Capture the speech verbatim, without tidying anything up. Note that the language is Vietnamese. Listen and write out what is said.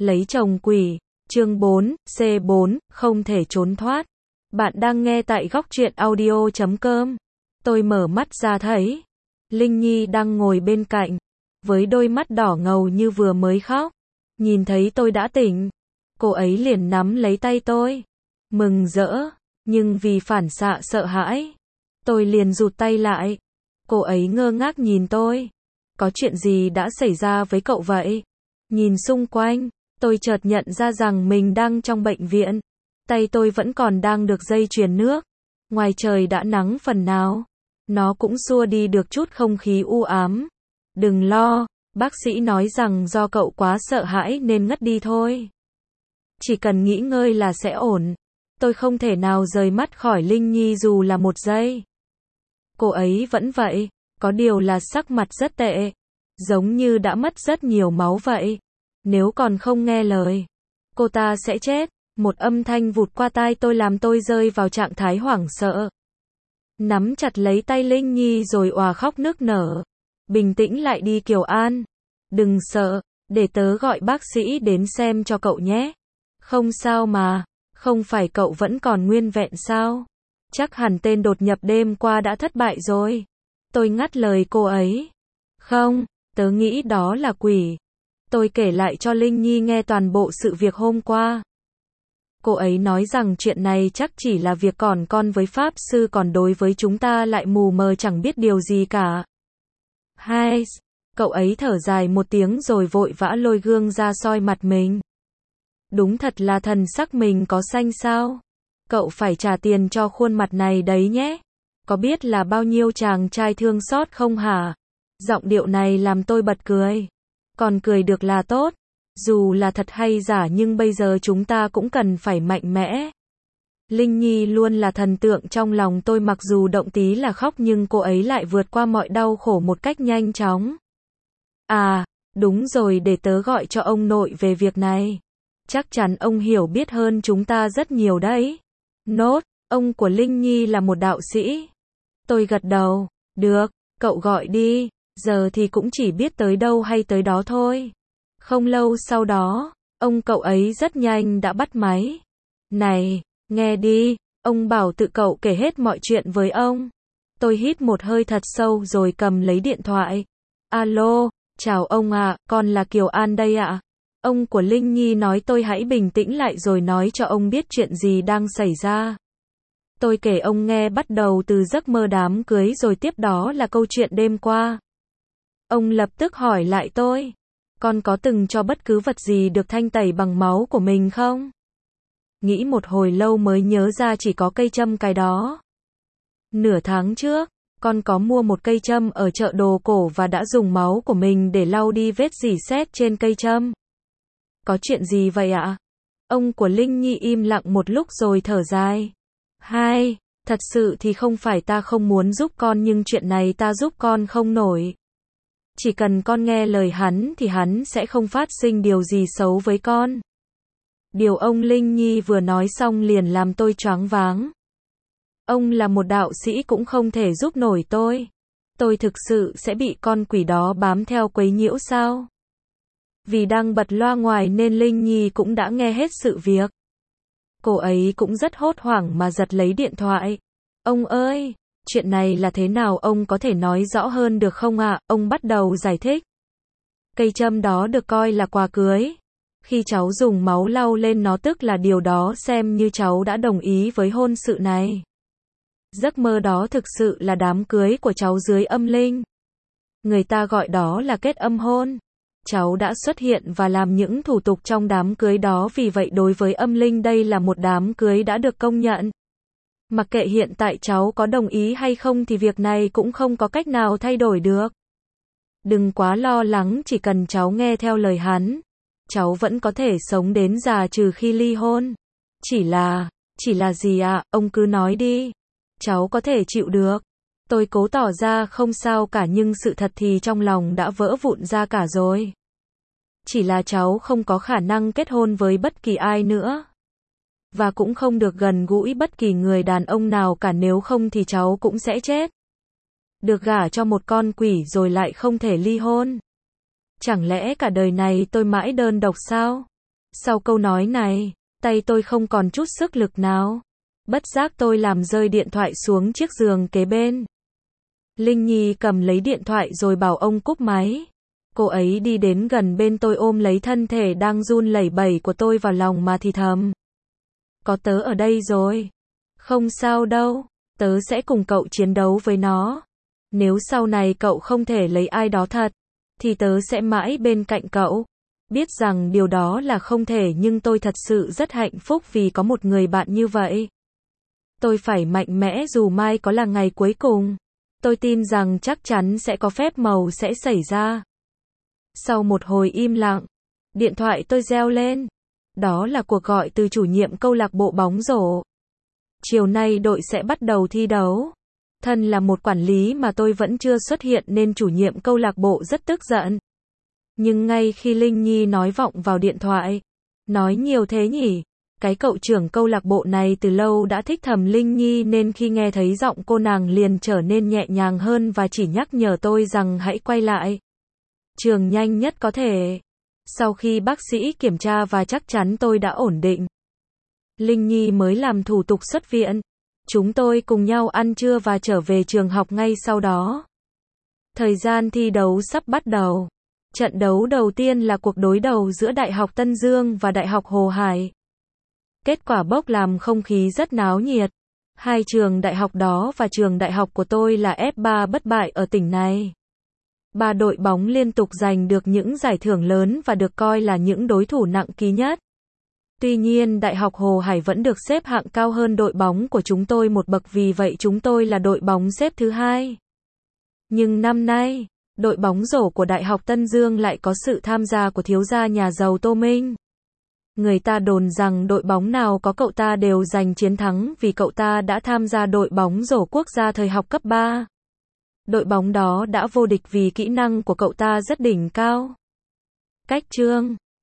Lấy chồng quỷ, chương bốn, C bốn, không thể trốn thoát. Bạn đang nghe tại góc truyện audio chấm com. Tôi mở mắt ra thấy Linh Nhi đang ngồi bên cạnh, với đôi mắt đỏ ngầu như vừa mới khóc. Nhìn thấy tôi đã tỉnh, cô ấy liền nắm lấy tay tôi, mừng rỡ, nhưng vì phản xạ sợ hãi, tôi liền rụt tay lại. Cô ấy ngơ ngác nhìn tôi. Có chuyện gì đã xảy ra với cậu vậy? Nhìn xung quanh, tôi chợt nhận ra rằng mình đang trong bệnh viện. Tay tôi vẫn còn đang được dây chuyền nước. Ngoài trời đã nắng phần nào. Nó cũng xua đi được chút không khí u ám. Đừng lo, bác sĩ nói rằng do cậu quá sợ hãi nên ngất đi thôi. Chỉ cần nghỉ ngơi là sẽ ổn. Tôi không thể nào rời mắt khỏi Linh Nhi dù là một giây. Cô ấy vẫn vậy, có điều là sắc mặt rất tệ. Giống như đã mất rất nhiều máu vậy. Nếu còn không nghe lời, cô ta sẽ chết. Một âm thanh vụt qua tai tôi làm tôi rơi vào trạng thái hoảng sợ. Nắm chặt lấy tay Linh Nhi rồi òa khóc nức nở. Bình tĩnh lại đi Kiều An. Đừng sợ, để tớ gọi bác sĩ đến xem cho cậu nhé. Không sao mà, không phải cậu vẫn còn nguyên vẹn sao? Chắc hẳn tên đột nhập đêm qua đã thất bại rồi. Tôi ngắt lời cô ấy. Không, tớ nghĩ đó là quỷ. Tôi kể lại cho Linh Nhi nghe toàn bộ sự việc hôm qua. Cô ấy nói rằng chuyện này chắc chỉ là việc còn con với Pháp Sư, còn đối với chúng ta lại mù mờ chẳng biết điều gì cả. Hai, cậu ấy thở dài một tiếng rồi vội vã lôi gương ra soi mặt mình. Đúng thật là thần sắc mình có xanh sao? Cậu phải trả tiền cho khuôn mặt này đấy nhé. Có biết là bao nhiêu chàng trai thương xót không hả? Giọng điệu này làm tôi bật cười. Còn cười được là tốt. Dù là thật hay giả nhưng bây giờ chúng ta cũng cần phải mạnh mẽ. Linh Nhi luôn là thần tượng trong lòng tôi, mặc dù động tí là khóc nhưng cô ấy lại vượt qua mọi đau khổ một cách nhanh chóng. À, đúng rồi, để tớ gọi cho ông nội về việc này. Chắc chắn ông hiểu biết hơn chúng ta rất nhiều đấy. Nốt, ông của Linh Nhi là một đạo sĩ. Tôi gật đầu. Được, cậu gọi đi. Giờ thì cũng chỉ biết tới đâu hay tới đó thôi. Không lâu sau đó, ông cậu ấy rất nhanh đã bắt máy. Này, nghe đi, ông bảo tự cậu kể hết mọi chuyện với ông. Tôi hít một hơi thật sâu rồi cầm lấy điện thoại. Alo, chào ông ạ, con là Kiều An đây ạ. Ông của Linh Nhi nói tôi hãy bình tĩnh lại rồi nói cho ông biết chuyện gì đang xảy ra. Tôi kể ông nghe, bắt đầu từ giấc mơ đám cưới rồi tiếp đó là câu chuyện đêm qua. Ông lập tức hỏi lại tôi. Con có từng cho bất cứ vật gì được thanh tẩy bằng máu của mình không? Nghĩ một hồi lâu mới nhớ ra chỉ có cây châm cái đó. Nửa tháng trước, con có mua một cây châm ở chợ đồ cổ và đã dùng máu của mình để lau đi vết rỉ sét trên cây châm. Có chuyện gì vậy ạ? Ông của Linh Nhi im lặng một lúc rồi thở dài. Hai, thật sự thì không phải ta không muốn giúp con nhưng chuyện này ta giúp con không nổi. Chỉ cần con nghe lời hắn thì hắn sẽ không phát sinh điều gì xấu với con. Điều ông Linh Nhi vừa nói xong liền làm tôi choáng váng. Ông là một đạo sĩ cũng không thể giúp nổi tôi. Tôi thực sự sẽ bị con quỷ đó bám theo quấy nhiễu sao? Vì đang bật loa ngoài nên Linh Nhi cũng đã nghe hết sự việc. Cô ấy cũng rất hốt hoảng mà giật lấy điện thoại. Ông ơi! Chuyện này là thế nào, ông có thể nói rõ hơn được không ạ? Ông bắt đầu giải thích. Cây châm đó được coi là quà cưới. Khi cháu dùng máu lau lên nó tức là điều đó xem như cháu đã đồng ý với hôn sự này. Giấc mơ đó thực sự là đám cưới của cháu dưới âm linh. Người ta gọi đó là kết âm hôn. Cháu đã xuất hiện và làm những thủ tục trong đám cưới đó, vì vậy đối với âm linh đây là một đám cưới đã được công nhận. Mặc kệ hiện tại cháu có đồng ý hay không thì việc này cũng không có cách nào thay đổi được. Đừng quá lo lắng, chỉ cần cháu nghe theo lời hắn, cháu vẫn có thể sống đến già trừ khi ly hôn. Chỉ là, chỉ là gì ạ? À? Ông cứ nói đi. Cháu có thể chịu được. Tôi cố tỏ ra không sao cả nhưng sự thật thì trong lòng đã vỡ vụn ra cả rồi. Chỉ là cháu không có khả năng kết hôn với bất kỳ ai nữa. Và cũng không được gần gũi bất kỳ người đàn ông nào cả, nếu không thì cháu cũng sẽ chết. Được gả cho một con quỷ rồi lại không thể ly hôn. Chẳng lẽ cả đời này tôi mãi đơn độc sao? Sau câu nói này, tay tôi không còn chút sức lực nào. Bất giác tôi làm rơi điện thoại xuống chiếc giường kế bên. Linh Nhi cầm lấy điện thoại rồi bảo ông cúp máy. Cô ấy đi đến gần bên tôi ôm lấy thân thể đang run lẩy bẩy của tôi vào lòng mà thì thầm. Có tớ ở đây rồi. Không sao đâu, tớ sẽ cùng cậu chiến đấu với nó. Nếu sau này cậu không thể lấy ai đó thật, thì tớ sẽ mãi bên cạnh cậu. Biết rằng điều đó là không thể nhưng tôi thật sự rất hạnh phúc vì có một người bạn như vậy. Tôi phải mạnh mẽ dù mai có là ngày cuối cùng. Tôi tin rằng chắc chắn sẽ có phép màu sẽ xảy ra. Sau một hồi im lặng, điện thoại tôi reo lên. Đó là cuộc gọi từ chủ nhiệm câu lạc bộ bóng rổ. Chiều nay đội sẽ bắt đầu thi đấu. Thân là một quản lý mà tôi vẫn chưa xuất hiện nên chủ nhiệm câu lạc bộ rất tức giận. Nhưng ngay khi Linh Nhi nói vọng vào điện thoại, nói nhiều thế nhỉ? Cái cậu trưởng câu lạc bộ này từ lâu đã thích thầm Linh Nhi nên khi nghe thấy giọng cô nàng liền trở nên nhẹ nhàng hơn và chỉ nhắc nhở tôi rằng hãy quay lại trường nhanh nhất có thể. Sau khi bác sĩ kiểm tra và chắc chắn tôi đã ổn định, Linh Nhi mới làm thủ tục xuất viện. Chúng tôi cùng nhau ăn trưa và trở về trường học ngay sau đó. Thời gian thi đấu sắp bắt đầu. Trận đấu đầu tiên là cuộc đối đầu giữa Đại học Tân Dương và Đại học Hồ Hải. Kết quả bốc làm không khí rất náo nhiệt. Hai trường đại học đó và trường đại học của tôi là ép ba bất bại ở tỉnh này. Ba đội bóng liên tục giành được những giải thưởng lớn và được coi là những đối thủ nặng ký nhất. Tuy nhiên Đại học Hồ Hải vẫn được xếp hạng cao hơn đội bóng của chúng tôi một bậc, vì vậy chúng tôi là đội bóng xếp thứ hai. Nhưng năm nay, đội bóng rổ của Đại học Tân Dương lại có sự tham gia của thiếu gia nhà giàu Tô Minh. Người ta đồn rằng đội bóng nào có cậu ta đều giành chiến thắng vì cậu ta đã tham gia đội bóng rổ quốc gia thời học cấp ba. Đội bóng đó đã vô địch vì kỹ năng của cậu ta rất đỉnh cao. Cách chương